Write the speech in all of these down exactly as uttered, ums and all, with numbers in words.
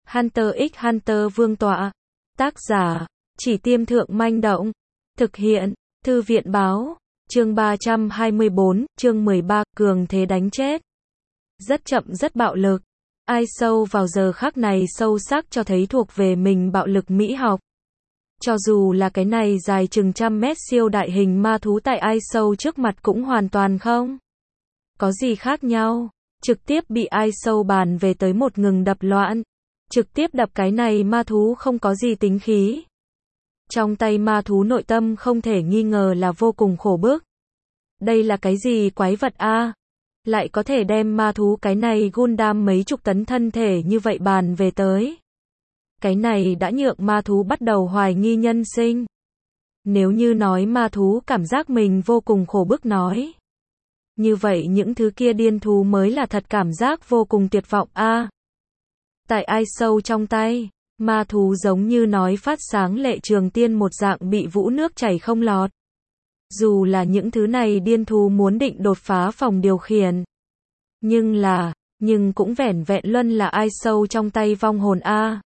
Hunter x Hunter Vương tọa. Tác giả, Chỉ Tiêm Thượng Manh Động. Thực hiện, Thư viện Báo. Chương ba trăm hai mươi bốn, chương mười ba, cường thế đánh chết. Rất chậm rất bạo lực. Ai sâu vào giờ khắc này sâu sắc cho thấy thuộc về mình bạo lực mỹ học. Cho dù là cái này dài chừng trăm mét siêu đại hình ma thú tại ai sâu trước mặt cũng hoàn toàn không có gì khác nhau. Trực tiếp bị ai sâu bàn về tới một ngừng đập loạn. Trực tiếp đập cái này ma thú không có gì tính khí. Trong tay ma thú nội tâm không thể nghi ngờ là vô cùng khổ bức. Đây là cái gì quái vật a? Lại có thể đem ma thú cái này Gundam mấy chục tấn thân thể như vậy bàn về tới. Cái này đã nhượng ma thú bắt đầu hoài nghi nhân sinh. Nếu như nói ma thú cảm giác mình vô cùng khổ bức nói. Như vậy những thứ kia điên thú mới là thật cảm giác vô cùng tuyệt vọng a. Tại ai sâu trong tay, ma thú giống như nói phát sáng lệ trường tiên một dạng bị vũ nước chảy không lọt. Dù là những thứ này điên thú muốn định đột phá phòng điều khiển. Nhưng là, nhưng cũng vẻn vẹn luân là ai sâu trong tay vong hồn a.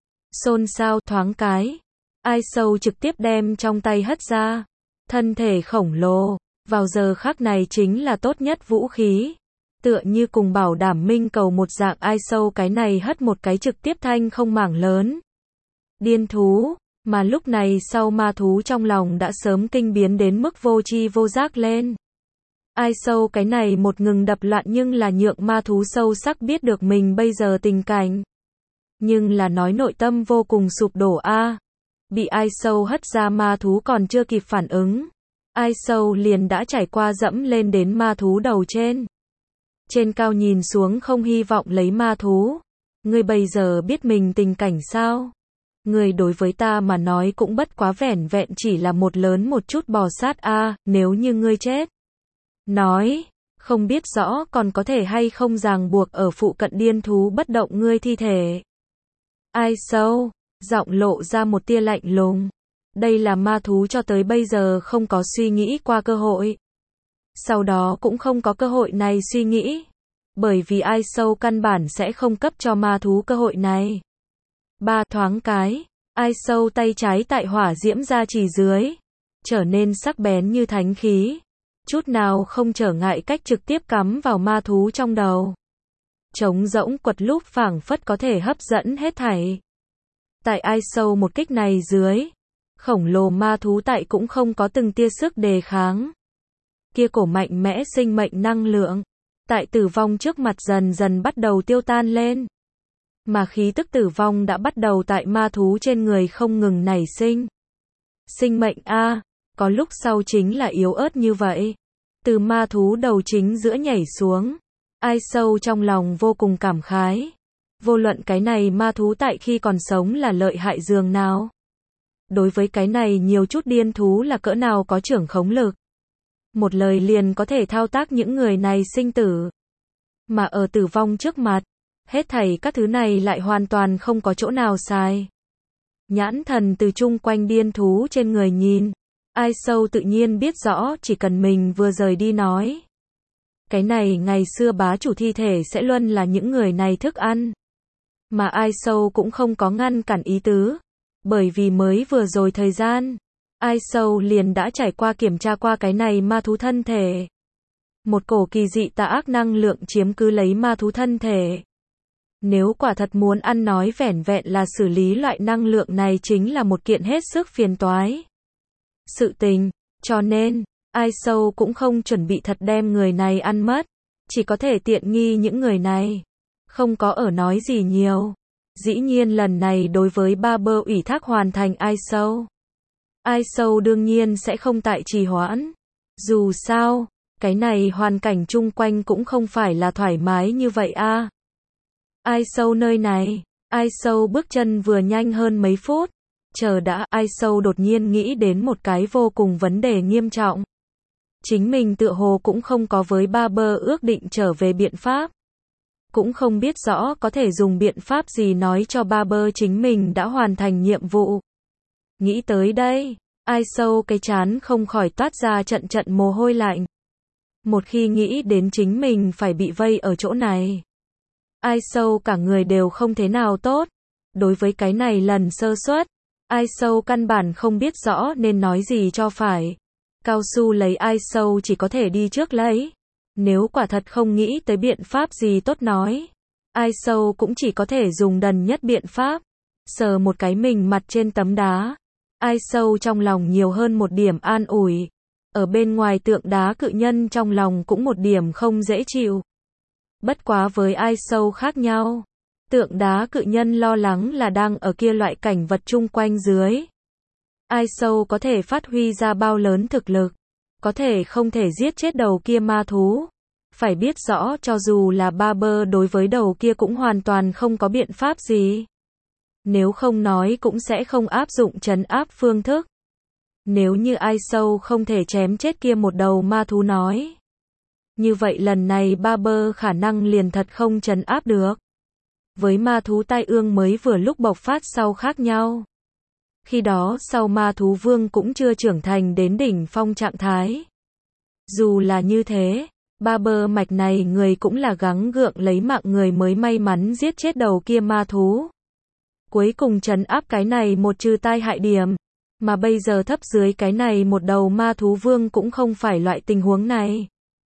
Xôn xao thoáng cái. Ai sâu trực tiếp đem trong tay hất ra. Thân thể khổng lồ, vào giờ khắc này chính là tốt nhất vũ khí. Tựa như cùng bảo đảm minh cầu một dạng ai sâu cái này hất một cái trực tiếp thanh không mảng lớn. Điên thú, mà lúc này sau ma thú trong lòng đã sớm kinh biến đến mức vô tri vô giác lên. Ai sâu cái này một ngừng đập loạn nhưng là nhượng ma thú sâu sắc biết được mình bây giờ tình cảnh. Nhưng là nói nội tâm vô cùng sụp đổ a. Bị ai sâu hất ra ma thú còn chưa kịp phản ứng. Ai sâu liền đã trải qua dẫm lên đến ma thú đầu trên. Trên cao nhìn xuống không hy vọng lấy ma thú. Ngươi bây giờ biết mình tình cảnh sao? Ngươi đối với ta mà nói cũng bất quá vẻn vẹn chỉ là một lớn một chút bò sát a, nếu như ngươi chết. Nói, không biết rõ còn có thể hay không ràng buộc ở phụ cận điên thú bất động ngươi thi thể. Ai sâu, giọng lộ ra một tia lạnh lùng. Đây là ma thú cho tới bây giờ không có suy nghĩ qua cơ hội. Sau đó cũng không có cơ hội này suy nghĩ. Bởi vì ai sâu căn bản sẽ không cấp cho ma thú cơ hội này. Ba thoáng cái, ai sâu tay trái tại hỏa diễm ra chỉ dưới. Trở nên sắc bén như thánh khí. Chút nào không trở ngại cách trực tiếp cắm vào ma thú trong đầu. Trống rỗng quật lúc phảng phất có thể hấp dẫn hết thảy. Tại ai sâu một kích này dưới. Khổng lồ ma thú tại cũng không có từng tia sức đề kháng. Kia cổ mạnh mẽ sinh mệnh năng lượng. Tại tử vong trước mặt dần dần bắt đầu tiêu tan lên. Mà khí tức tử vong đã bắt đầu tại ma thú trên người không ngừng nảy sinh. Sinh mệnh a, có lúc sau chính là yếu ớt như vậy. Từ ma thú đầu chính giữa nhảy xuống. Ai sâu trong lòng vô cùng cảm khái. Vô luận cái này ma thú tại khi còn sống là lợi hại dường nào. Đối với cái này nhiều chút điên thú là cỡ nào có trưởng khống lực. Một lời liền có thể thao tác những người này sinh tử. Mà ở tử vong trước mặt, hết thảy các thứ này lại hoàn toàn không có chỗ nào sai. Nhãn thần từ chung quanh điên thú trên người nhìn. Ai sâu tự nhiên biết rõ chỉ cần mình vừa rời đi nói. Cái này ngày xưa bá chủ thi thể sẽ luôn là những người này thức ăn. Mà ai sâu cũng không có ngăn cản ý tứ. Bởi vì mới vừa rồi thời gian. Ai sâu liền đã trải qua kiểm tra qua cái này ma thú thân thể. Một cổ kỳ dị tà ác năng lượng chiếm cứ lấy ma thú thân thể. Nếu quả thật muốn ăn nói vẻn vẹn là xử lý loại năng lượng này chính là một kiện hết sức phiền toái. Sự tình, cho nên, ai sâu cũng không chuẩn bị thật đem người này ăn mất. Chỉ có thể tiện nghi những người này. Không có ở nói gì nhiều. Dĩ nhiên lần này đối với ba bơ ủy thác hoàn thành ai sâu. Ai sâu đương nhiên sẽ không tại trì hoãn. Dù sao, cái này hoàn cảnh chung quanh cũng không phải là thoải mái như vậy a. Ai sâu nơi này, ai sâu bước chân vừa nhanh hơn mấy phút. Chờ đã, ai sâu đột nhiên nghĩ đến một cái vô cùng vấn đề nghiêm trọng. Chính mình tựa hồ cũng không có với ba bơ ước định trở về biện pháp. Cũng không biết rõ có thể dùng biện pháp gì nói cho ba bơ chính mình đã hoàn thành nhiệm vụ. Nghĩ tới đây, ai sâu cái chán không khỏi toát ra trận trận mồ hôi lạnh. Một khi nghĩ đến chính mình phải bị vây ở chỗ này. Ai sâu cả người đều không thế nào tốt. Đối với cái này lần sơ suất, ai sâu căn bản không biết rõ nên nói gì cho phải. Cao su lấy ai sâu chỉ có thể đi trước lấy. Nếu quả thật không nghĩ tới biện pháp gì tốt nói, ai sâu cũng chỉ có thể dùng đần nhất biện pháp. Sờ một cái mình mặt trên tấm đá. Ai sâu trong lòng nhiều hơn một điểm an ủi. Ở bên ngoài tượng đá cự nhân trong lòng cũng một điểm không dễ chịu. Bất quá với ai sâu khác nhau. Tượng đá cự nhân lo lắng là đang ở kia loại cảnh vật chung quanh dưới. Ai sâu có thể phát huy ra bao lớn thực lực. Có thể không thể giết chết đầu kia ma thú. Phải biết rõ cho dù là Barber đối với đầu kia cũng hoàn toàn không có biện pháp gì. Nếu không nói cũng sẽ không áp dụng trấn áp phương thức. Nếu như ai sâu không thể chém chết kia một đầu ma thú nói. Như vậy lần này Barber khả năng liền thật không trấn áp được. Với ma thú tai ương mới vừa lúc bộc phát sau khác nhau. Khi đó sau ma thú vương cũng chưa trưởng thành đến đỉnh phong trạng thái. Dù là như thế, Barber mạch này người cũng là gắng gượng lấy mạng người mới may mắn giết chết đầu kia ma thú. Cuối cùng trấn áp cái này một trừ tai hại điểm. Mà bây giờ thấp dưới cái này một đầu ma thú vương cũng không phải loại tình huống này.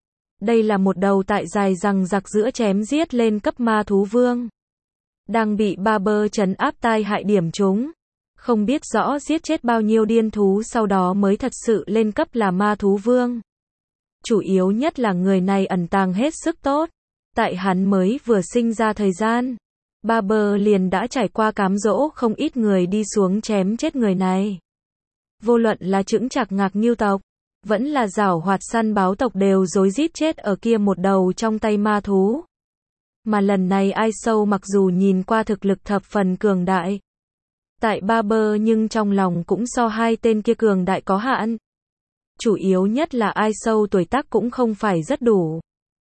Đây là một đầu tại dài rằng giặc giữa chém giết lên cấp ma thú vương. Đang bị Barber trấn áp tai hại điểm chúng. Không biết rõ giết chết bao nhiêu điên thú sau đó mới thật sự lên cấp là ma thú vương. Chủ yếu nhất là người này ẩn tàng hết sức tốt. Tại hắn mới vừa sinh ra thời gian. Barber liền đã trải qua cám dỗ không ít người đi xuống chém chết người này. Vô luận là chững chạc Ngạc Nghiêu tộc, vẫn là giảo hoạt săn báo tộc đều rối rít chết ở kia một đầu trong tay ma thú. Mà lần này ai sâu mặc dù nhìn qua thực lực thập phần cường đại. Tại Barber nhưng trong lòng cũng so hai tên kia cường đại có hạn. Chủ yếu nhất là ai sâu tuổi tác cũng không phải rất đủ.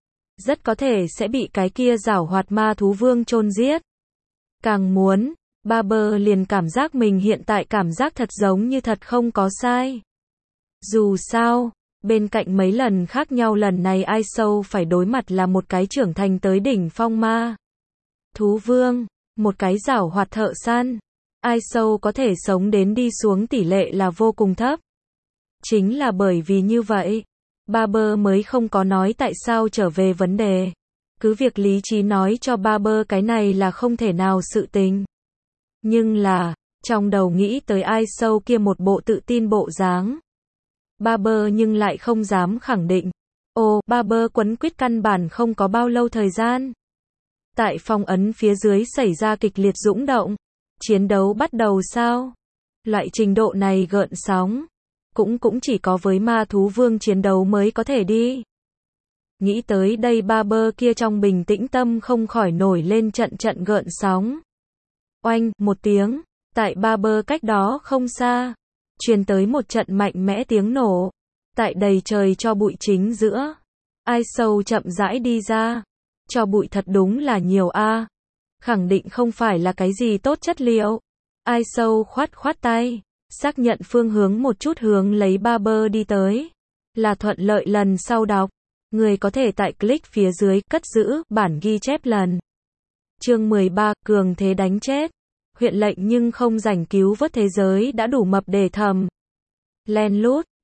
Rất có thể sẽ bị cái kia giảo hoạt ma thú vương chôn giết. Càng muốn, Barber liền cảm giác mình hiện tại cảm giác thật giống như thật không có sai. Dù sao, bên cạnh mấy lần khác nhau lần này ai sâu phải đối mặt là một cái trưởng thành tới đỉnh phong ma thú vương, một cái giảo hoạt thợ săn. Ai sâu có thể sống đến đi xuống tỷ lệ là vô cùng thấp. Chính là bởi vì như vậy, Barber mới không có nói tại sao trở về vấn đề. Cứ việc lý trí nói cho Barber cái này là không thể nào sự tình. Nhưng là, trong đầu nghĩ tới ai sâu kia một bộ tự tin bộ dáng. Barber nhưng lại không dám khẳng định. Ồ, Barber quấn quýt căn bản không có bao lâu thời gian. Tại phong ấn phía dưới xảy ra kịch liệt dũng động. Chiến đấu bắt đầu sao? Loại trình độ này gợn sóng. Cũng cũng chỉ có với ma thú vương chiến đấu mới có thể đi. Nghĩ tới đây Barber kia trong bình tĩnh tâm không khỏi nổi lên trận trận gợn sóng. Oanh, một tiếng, tại Barber cách đó không xa, truyền tới một trận mạnh mẽ tiếng nổ. Tại đầy trời cho bụi chính giữa, ai sâu chậm rãi đi ra. Cho bụi thật đúng là nhiều a. Khẳng định không phải là cái gì tốt chất liệu. Ai sâu khoát khoát tay, xác nhận phương hướng một chút hướng lấy Barber đi tới. Là thuận lợi lần sau đọc. Người có thể tại click phía dưới cất giữ bản ghi chép lần. Chương mười ba, cường thế đánh chết. Huyện lệnh nhưng không rảnh cứu vớt thế giới đã đủ mập để thầm. Len lút,